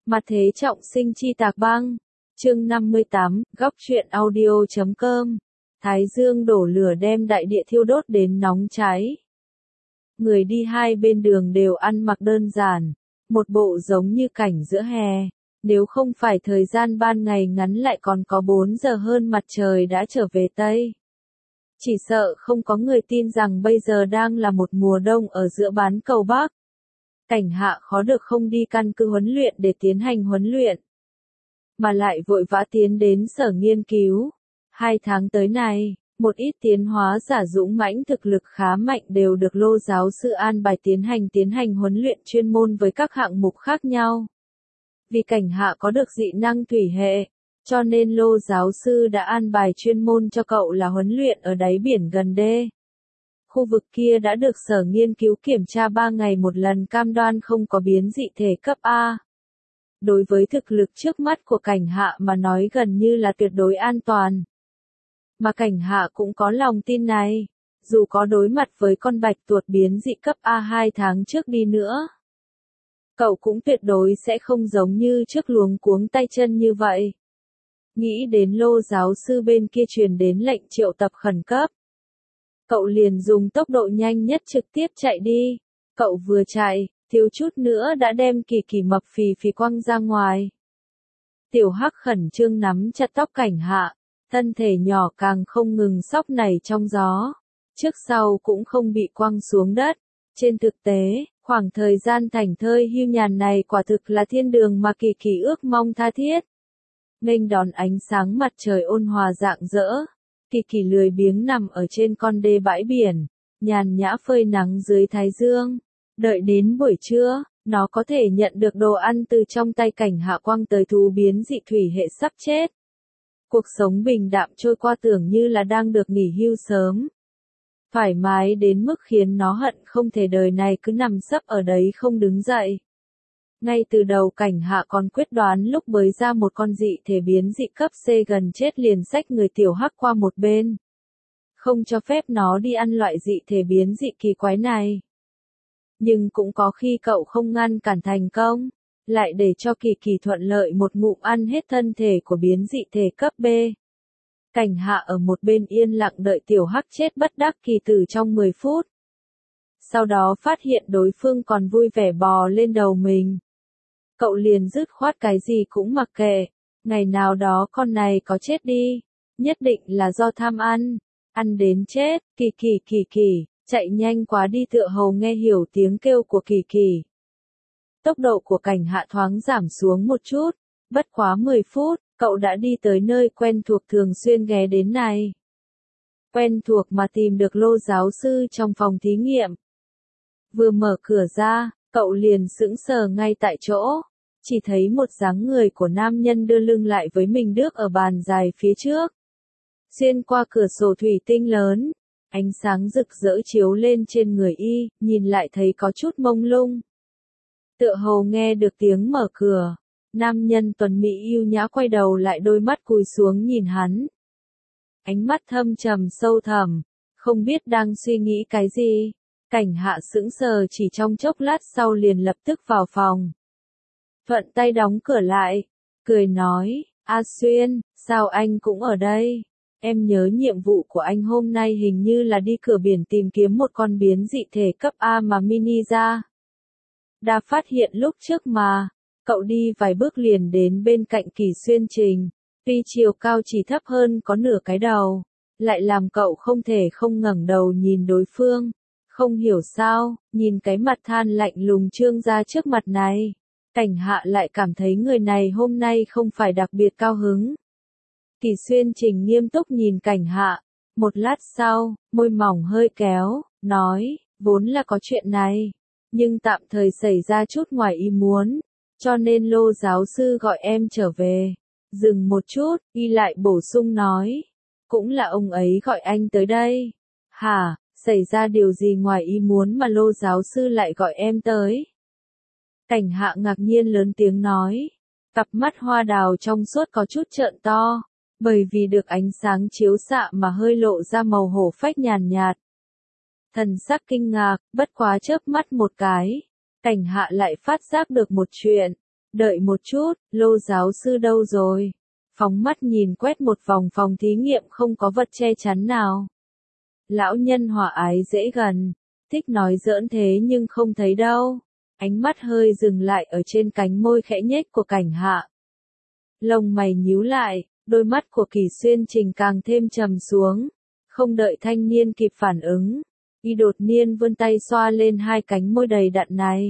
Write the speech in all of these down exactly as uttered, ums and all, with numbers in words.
Mặt thế trọng sinh chi tạc băng. Chương năm mươi tám, góc truyện audio chấm com. Thái dương đổ lửa đem đại địa thiêu đốt đến nóng cháy. Người đi hai bên đường đều ăn mặc đơn giản, một bộ giống như cảnh giữa hè. Nếu không phải thời gian ban ngày ngắn lại còn có bốn giờ hơn mặt trời đã trở về Tây. Chỉ sợ không có người tin rằng bây giờ đang là một mùa đông ở giữa bán cầu Bắc. Cảnh Hạ khó được không đi căn cứ huấn luyện để tiến hành huấn luyện, mà lại vội vã tiến đến sở nghiên cứu. Hai tháng tới này, một ít tiến hóa giả dũng mãnh thực lực khá mạnh đều được Lô giáo sư an bài tiến hành tiến hành huấn luyện chuyên môn với các hạng mục khác nhau. Vì Cảnh Hạ có được dị năng thủy hệ, cho nên Lô giáo sư đã an bài chuyên môn cho cậu là huấn luyện ở đáy biển gần đê. Khu vực kia đã được sở nghiên cứu kiểm tra ba ngày một lần cam đoan không có biến dị thể cấp A. Đối với thực lực trước mắt của Cảnh Hạ mà nói gần như là tuyệt đối an toàn. Mà Cảnh Hạ cũng có lòng tin này, dù có đối mặt với con bạch tuộc biến dị cấp A hai tháng trước đi nữa. Cậu cũng tuyệt đối sẽ không giống như trước luống cuống tay chân như vậy. Nghĩ đến Lô giáo sư bên kia truyền đến lệnh triệu tập khẩn cấp. Cậu liền dùng tốc độ nhanh nhất trực tiếp chạy đi. Cậu vừa chạy, thiếu chút nữa đã đem Kỳ Kỳ mập phì phì quăng ra ngoài. Tiểu Hắc khẩn trương nắm chặt tóc Cảnh Hạ, thân thể nhỏ càng không ngừng xóc nảy trong gió. Trước sau cũng không bị quăng xuống đất. Trên thực tế, khoảng thời gian thảnh thơi hưu nhàn này quả thực là thiên đường mà Kỳ Kỳ ước mong tha thiết. Nghênh đón ánh sáng mặt trời ôn hòa rạng rỡ. Kỳ Kỳ lười biếng nằm ở trên con đê bãi biển, nhàn nhã phơi nắng dưới thái dương. Đợi đến buổi trưa, nó có thể nhận được đồ ăn từ trong tay Cảnh Hạ quăng tới thú biến dị thủy hệ sắp chết. Cuộc sống bình đạm trôi qua tưởng như là đang được nghỉ hưu sớm. Thoải mái đến mức khiến nó hận không thể đời này cứ nằm sấp ở đấy không đứng dậy. Ngay từ đầu Cảnh Hạ còn quyết đoán lúc bới ra một con dị thể biến dị cấp C gần chết liền xách người Tiểu Hắc qua một bên. Không cho phép nó đi ăn loại dị thể biến dị kỳ quái này. Nhưng cũng có khi cậu không ngăn cản thành công, lại để cho Kỳ Kỳ thuận lợi một ngụm ăn hết thân thể của biến dị thể cấp B. Cảnh Hạ ở một bên yên lặng đợi Tiểu Hắc chết bất đắc kỳ tử trong mười phút. Sau đó phát hiện đối phương còn vui vẻ bò lên đầu mình. Cậu liền dứt khoát cái gì cũng mặc kệ, ngày nào đó con này có chết đi, nhất định là do tham ăn, ăn đến chết. Kỳ Kỳ Kỳ Kỳ, chạy nhanh quá đi tựa hồ nghe hiểu tiếng kêu của Kỳ Kỳ. Tốc độ của Cảnh Hạ thoáng giảm xuống một chút, bất quá mười phút, cậu đã đi tới nơi quen thuộc thường xuyên ghé đến này. Quen thuộc mà tìm được Lô giáo sư trong phòng thí nghiệm. Vừa mở cửa ra, cậu liền sững sờ ngay tại chỗ, chỉ thấy một dáng người của nam nhân đưa lưng lại với mình đước ở bàn dài phía trước. Xuyên qua cửa sổ thủy tinh lớn, ánh sáng rực rỡ chiếu lên trên người y, nhìn lại thấy có chút mông lung. Tựa hồ nghe được tiếng mở cửa, nam nhân tuấn mỹ yêu nhã quay đầu lại đôi mắt cúi xuống nhìn hắn. Ánh mắt thâm trầm sâu thẳm, không biết đang suy nghĩ cái gì. Cảnh Hạ sững sờ chỉ trong chốc lát sau liền lập tức vào phòng. Thuận tay đóng cửa lại, cười nói, A Xuyên, sao anh cũng ở đây? Em nhớ nhiệm vụ của anh hôm nay hình như là đi cửa biển tìm kiếm một con biến dị thể cấp A mà mini ra. Đã phát hiện lúc trước mà, cậu đi vài bước liền đến bên cạnh Kỳ Xuyên Trình, tuy chiều cao chỉ thấp hơn có nửa cái đầu, lại làm cậu không thể không ngẩng đầu nhìn đối phương. Không hiểu sao, nhìn cái mặt than lạnh lùng trương ra trước mặt này, Cảnh Hạ lại cảm thấy người này hôm nay không phải đặc biệt cao hứng. Kỳ Xuyên Trình nghiêm túc nhìn Cảnh Hạ, một lát sau, môi mỏng hơi kéo, nói, vốn là có chuyện này, nhưng tạm thời xảy ra chút ngoài ý muốn, cho nên Lô giáo sư gọi em trở về. Dừng một chút, y lại bổ sung nói, cũng là ông ấy gọi anh tới đây. Hả? Xảy ra điều gì ngoài ý muốn mà Lô giáo sư lại gọi em tới? Cảnh Hạ ngạc nhiên lớn tiếng nói. Cặp mắt hoa đào trong suốt có chút trợn to, bởi vì được ánh sáng chiếu xạ mà hơi lộ ra màu hổ phách nhàn nhạt. Thần sắc kinh ngạc, bất quá chớp mắt một cái. Cảnh Hạ lại phát giác được một chuyện. Đợi một chút, Lô giáo sư đâu rồi? Phóng mắt nhìn quét một vòng phòng thí nghiệm không có vật che chắn nào. Lão nhân hòa ái dễ gần, thích nói giỡn thế nhưng không thấy đâu. Ánh mắt hơi dừng lại ở trên cánh môi khẽ nhếch của Cảnh Hạ. Lông mày nhíu lại, đôi mắt của Kỳ Xuyên Trình càng thêm trầm xuống. Không đợi thanh niên kịp phản ứng, y đột nhiên vươn tay xoa lên hai cánh môi đầy đặn này.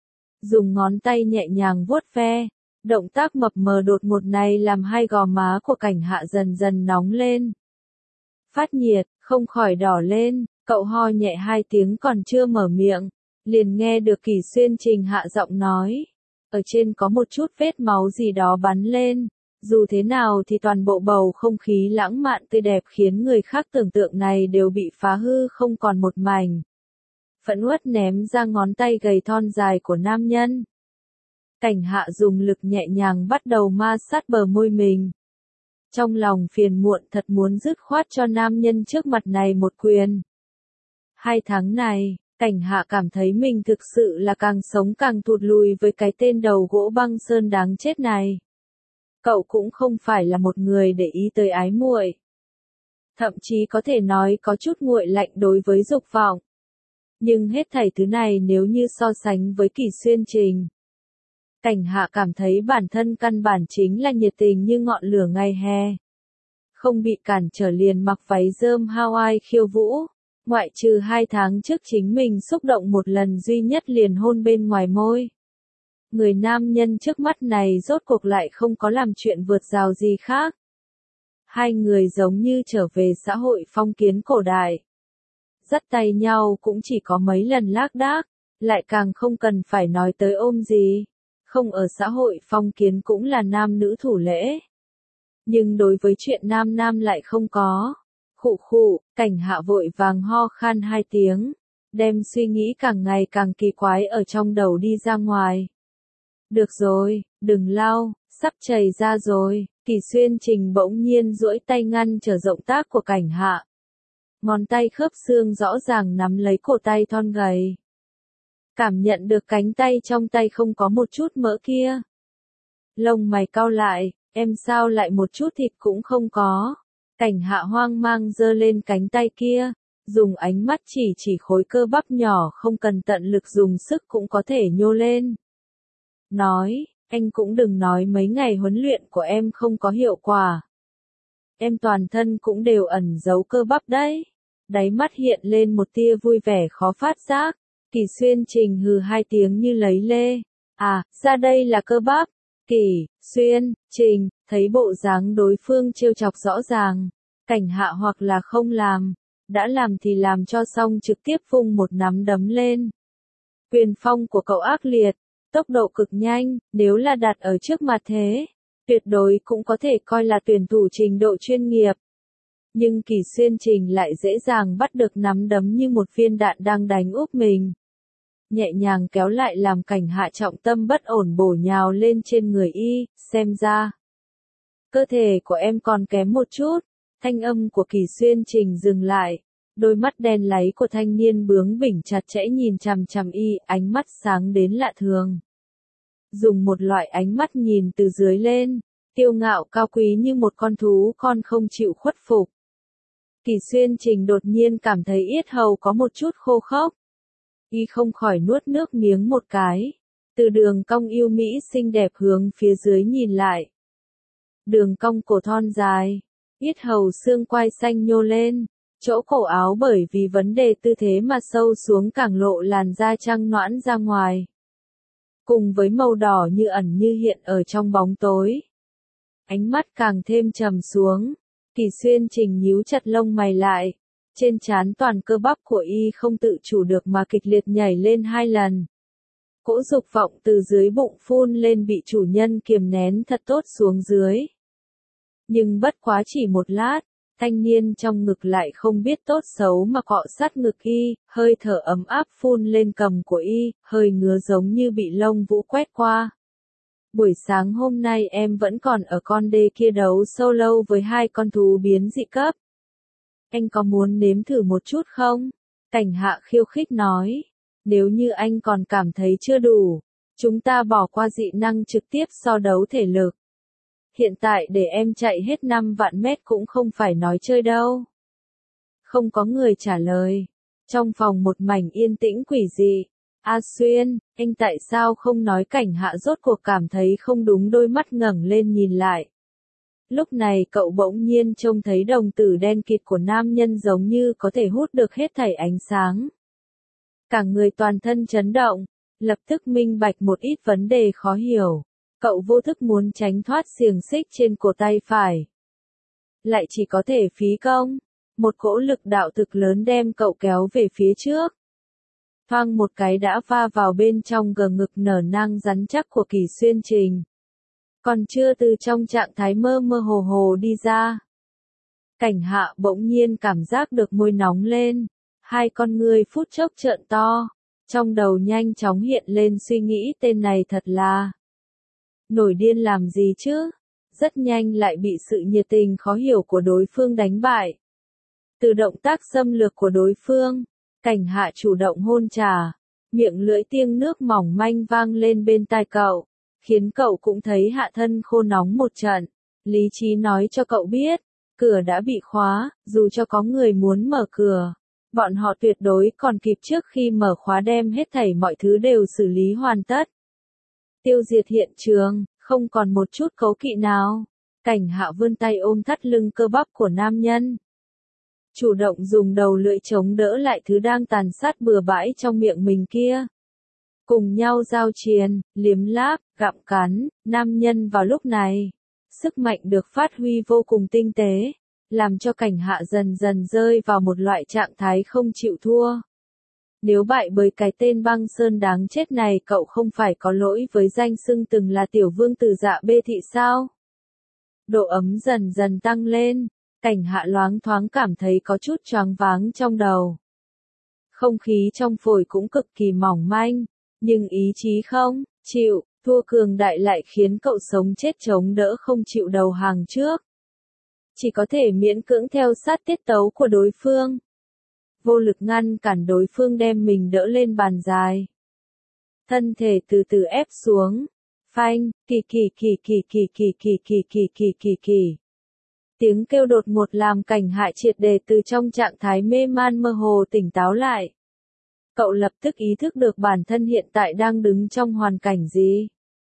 Dùng ngón tay nhẹ nhàng vuốt ve, động tác mập mờ đột ngột này làm hai gò má của Cảnh Hạ dần dần nóng lên. Phát nhiệt, không khỏi đỏ lên, cậu ho nhẹ hai tiếng còn chưa mở miệng, liền nghe được Kỳ Xuyên Trình hạ giọng nói. Ở trên có một chút vết máu gì đó bắn lên, dù thế nào thì toàn bộ bầu không khí lãng mạn tươi đẹp khiến người khác tưởng tượng này đều bị phá hư không còn một mảnh. Phẫn uất ném ra ngón tay gầy thon dài của nam nhân. Cảnh Hạ dùng lực nhẹ nhàng bắt đầu ma sát bờ môi mình. Trong lòng phiền muộn thật muốn dứt khoát cho nam nhân trước mặt này một quyền. Hai tháng này, Cảnh Hạ cảm thấy mình thực sự là càng sống càng thụt lùi với cái tên đầu gỗ băng sơn đáng chết này. Cậu cũng không phải là một người để ý tới ái muội. Thậm chí có thể nói có chút nguội lạnh đối với dục vọng. Nhưng hết thảy thứ này nếu như so sánh với Kỳ Xuyên Trình. Cảnh Hạ cảm thấy bản thân căn bản chính là nhiệt tình như ngọn lửa ngày hè. Không bị cản trở liền mặc váy rơm Hawaii khiêu vũ, ngoại trừ hai tháng trước chính mình xúc động một lần duy nhất liền hôn bên ngoài môi. Người nam nhân trước mắt này rốt cuộc lại không có làm chuyện vượt rào gì khác. Hai người giống như trở về xã hội phong kiến cổ đại. Dắt tay nhau cũng chỉ có mấy lần lác đác, lại càng không cần phải nói tới ôm gì. Không ở xã hội phong kiến cũng là nam nữ thủ lễ. Nhưng đối với chuyện nam nam lại không có. Khụ khụ, Cảnh Hạ vội vàng ho khan hai tiếng, đem suy nghĩ càng ngày càng kỳ quái ở trong đầu đi ra ngoài. Được rồi, đừng lau, sắp chảy ra rồi. Kỳ Xuyên Trình bỗng nhiên duỗi tay ngăn trở động tác của Cảnh Hạ. Ngón tay khớp xương rõ ràng nắm lấy cổ tay thon gầy. Cảm nhận được cánh tay trong tay không có một chút mỡ kia. Lông mày cau lại, em sao lại một chút thịt cũng không có. Cảnh Hạ hoang mang giơ lên cánh tay kia, dùng ánh mắt chỉ chỉ khối cơ bắp nhỏ không cần tận lực dùng sức cũng có thể nhô lên. Nói, anh cũng đừng nói mấy ngày huấn luyện của em không có hiệu quả. Em toàn thân cũng đều ẩn giấu cơ bắp đấy. Đáy mắt hiện lên một tia vui vẻ khó phát giác. Kỳ Xuyên Trình hừ hai tiếng như lấy lê. À, ra đây là cơ bắp. Kỳ, Xuyên, Trình, thấy bộ dáng đối phương trêu chọc rõ ràng. Cảnh Hạ hoặc là không làm. Đã làm thì làm cho xong trực tiếp vung một nắm đấm lên. Quyền phong của cậu ác liệt. Tốc độ cực nhanh, nếu là đặt ở trước mặt thế. Tuyệt đối cũng có thể coi là tuyển thủ trình độ chuyên nghiệp. Nhưng Kỳ Xuyên Trình lại dễ dàng bắt được nắm đấm như một viên đạn đang đánh úp mình. Nhẹ nhàng kéo lại làm Cảnh Hạ trọng tâm bất ổn bổ nhào lên trên người y, xem ra. Cơ thể của em còn kém một chút, thanh âm của Kỳ Xuyên Trình dừng lại. Đôi mắt đen láy của thanh niên bướng bỉnh chặt chẽ nhìn chằm chằm y, ánh mắt sáng đến lạ thường. Dùng một loại ánh mắt nhìn từ dưới lên, kiêu ngạo cao quý như một con thú con không chịu khuất phục. Kỳ Xuyên Trình đột nhiên cảm thấy yết hầu có một chút khô khốc. Y không khỏi nuốt nước miếng một cái. Từ đường cong yêu mỹ xinh đẹp hướng phía dưới nhìn lại. Đường cong cổ thon dài, yết hầu xương quai xanh nhô lên, chỗ cổ áo bởi vì vấn đề tư thế mà sâu xuống càng lộ làn da trắng nõn ra ngoài. Cùng với màu đỏ như ẩn như hiện ở trong bóng tối. Ánh mắt càng thêm trầm xuống. Kỳ Xuyên Trình nhíu chặt lông mày lại. Trên trán toàn cơ bắp của y không tự chủ được mà kịch liệt nhảy lên hai lần. Cỗ dục vọng từ dưới bụng phun lên bị chủ nhân kiềm nén thật tốt xuống dưới. Nhưng bất quá chỉ một lát, thanh niên trong ngực lại không biết tốt xấu mà cọ sát ngực y, hơi thở ấm áp phun lên cầm của y, hơi ngứa giống như bị lông vũ quét qua. Buổi sáng hôm nay em vẫn còn ở con đê kia đấu solo với hai con thú biến dị cấp. Anh có muốn nếm thử một chút không? Cảnh Hạ khiêu khích nói. Nếu như anh còn cảm thấy chưa đủ, Chúng ta bỏ qua dị năng trực tiếp so đấu thể lực. Hiện tại để em chạy hết năm vạn mét cũng không phải nói chơi đâu. Không có người trả lời. Trong phòng một mảnh yên tĩnh quỷ dị. A Xuyên, anh tại sao không nói? Cảnh Hạ rốt cuộc cảm thấy không đúng, đôi mắt ngẩng lên nhìn lại. Lúc này cậu bỗng nhiên trông thấy đồng tử đen kịt của nam nhân giống như có thể hút được hết thảy ánh sáng. Cả người toàn thân chấn động, lập tức minh bạch một ít vấn đề khó hiểu. Cậu vô thức muốn tránh thoát xiềng xích trên cổ tay phải. Lại chỉ có thể phí công. Một cỗ lực đạo thực lớn đem cậu kéo về phía trước. Thoang một cái đã va vào bên trong gờ ngực nở nang rắn chắc của Kỳ Xuyên Trình. Còn chưa từ trong trạng thái mơ mơ hồ hồ đi ra. Cảnh Hạ bỗng nhiên cảm giác được môi nóng lên. Hai con ngươi phút chốc trợn to. Trong đầu nhanh chóng hiện lên suy nghĩ, tên này thật là nổi điên làm gì chứ? Rất nhanh lại bị sự nhiệt tình khó hiểu của đối phương đánh bại. Từ động tác xâm lược của đối phương, Cảnh Hạ chủ động hôn trà, miệng lưỡi tiêng nước mỏng manh vang lên bên tai cậu, khiến cậu cũng thấy hạ thân khô nóng một trận. Lý trí nói cho cậu biết, cửa đã bị khóa, dù cho có người muốn mở cửa, bọn họ tuyệt đối còn kịp trước khi mở khóa đem hết thảy mọi thứ đều xử lý hoàn tất. Tiêu diệt hiện trường, không còn một chút cấu kỵ nào. Cảnh Hạ vươn tay ôm thắt lưng cơ bắp của nam nhân. Chủ động dùng đầu lưỡi chống đỡ lại thứ đang tàn sát bừa bãi trong miệng mình kia. Cùng nhau giao chiến, liếm láp, gặm cắn, nam nhân vào lúc này. Sức mạnh được phát huy vô cùng tinh tế, làm cho Cảnh Hạ dần dần rơi vào một loại trạng thái không chịu thua. Nếu bại bởi cái tên Băng Sơn đáng chết này, cậu không phải có lỗi với danh xưng từng là tiểu vương tử Dạ Bê Thị sao? Độ ấm dần dần tăng lên, Cảnh Hạ loáng thoáng cảm thấy có chút choáng váng trong đầu. Không khí trong phổi cũng cực kỳ mỏng manh, nhưng ý chí không chịu thua cường đại lại khiến cậu sống chết chống đỡ không chịu đầu hàng trước. Chỉ có thể miễn cưỡng theo sát tiết tấu của đối phương. Vô lực ngăn cản đối phương đem mình đỡ lên bàn dài. Thân thể từ từ ép xuống. Phanh, kỳ kỳ kỳ kỳ kỳ kỳ kỳ kỳ kỳ kỳ kỳ kỳ. Tiếng kêu đột ngột làm Cảnh Hạ triệt để từ trong trạng thái mê man mơ hồ tỉnh táo lại. Cậu lập tức ý thức được bản thân hiện tại đang đứng trong hoàn cảnh gì.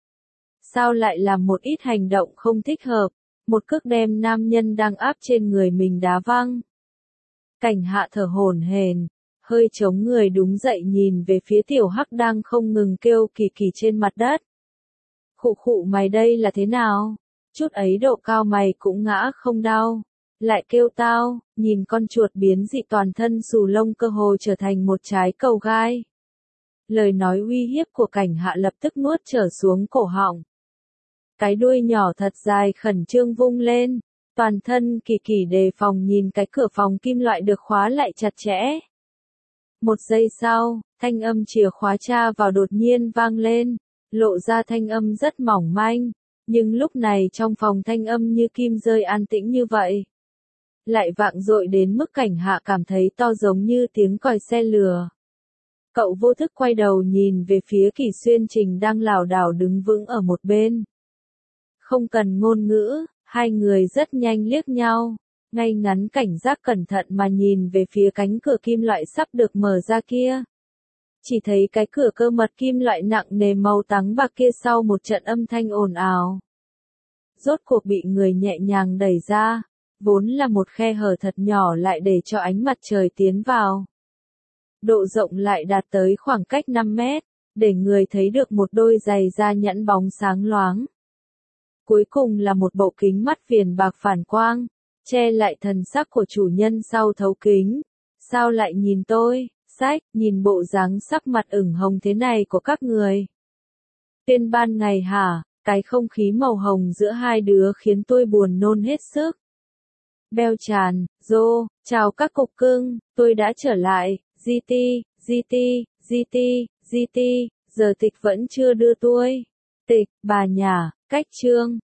Sao lại làm một ít hành động không thích hợp, một cước đem nam nhân đang áp trên người mình đá văng. Cảnh Hạ thở hổn hển, hơi chống người đúng dậy nhìn về phía tiểu hắc đang không ngừng kêu kỳ kỳ trên mặt đất. Khụ khụ, mày đây là thế nào? Chút ấy độ cao mày cũng ngã không đau. Lại kêu tao, nhìn con chuột biến dị toàn thân xù lông cơ hồ trở thành một trái cầu gai. Lời nói uy hiếp của Cảnh Hạ lập tức nuốt trở xuống cổ họng. Cái đuôi nhỏ thật dài khẩn trương vung lên, toàn thân kỳ kỳ đề phòng nhìn cái cửa phòng kim loại được khóa lại chặt chẽ. Một giây sau, thanh âm chìa khóa tra vào đột nhiên vang lên, lộ ra thanh âm rất mỏng manh, nhưng lúc này trong phòng thanh âm như kim rơi an tĩnh như vậy. Lại vang dội đến mức Cảnh Hạ cảm thấy to giống như tiếng còi xe lửa. Cậu vô thức quay đầu nhìn về phía Kỳ Xuyên Trình đang lảo đảo đứng vững ở một bên. Không cần ngôn ngữ, hai người rất nhanh liếc nhau, ngay ngắn cảnh giác cẩn thận mà nhìn về phía cánh cửa kim loại sắp được mở ra kia. Chỉ thấy cái cửa cơ mật kim loại nặng nề màu trắng bạc kia sau một trận âm thanh ồn ào. Rốt cuộc bị người nhẹ nhàng đẩy ra, vốn là một khe hở thật nhỏ lại để cho ánh mặt trời tiến vào. Độ rộng lại đạt tới khoảng cách năm mét, để người thấy được một đôi giày da nhẵn bóng sáng loáng. Cuối cùng là một bộ kính mắt viền bạc phản quang, che lại thần sắc của chủ nhân sau thấu kính. Sao lại nhìn tôi, sách, nhìn bộ dáng sắc mặt ửng hồng thế này của các người. Tiên ban ngày hả, cái không khí màu hồng giữa hai đứa khiến tôi buồn nôn hết sức. Beo tràn, Dô, chào các cục cưng, tôi đã trở lại, giê tê, giê tê, giê tê, giê tê, giờ tịch vẫn chưa đưa tôi. Tịch, bà nhà, cách chương.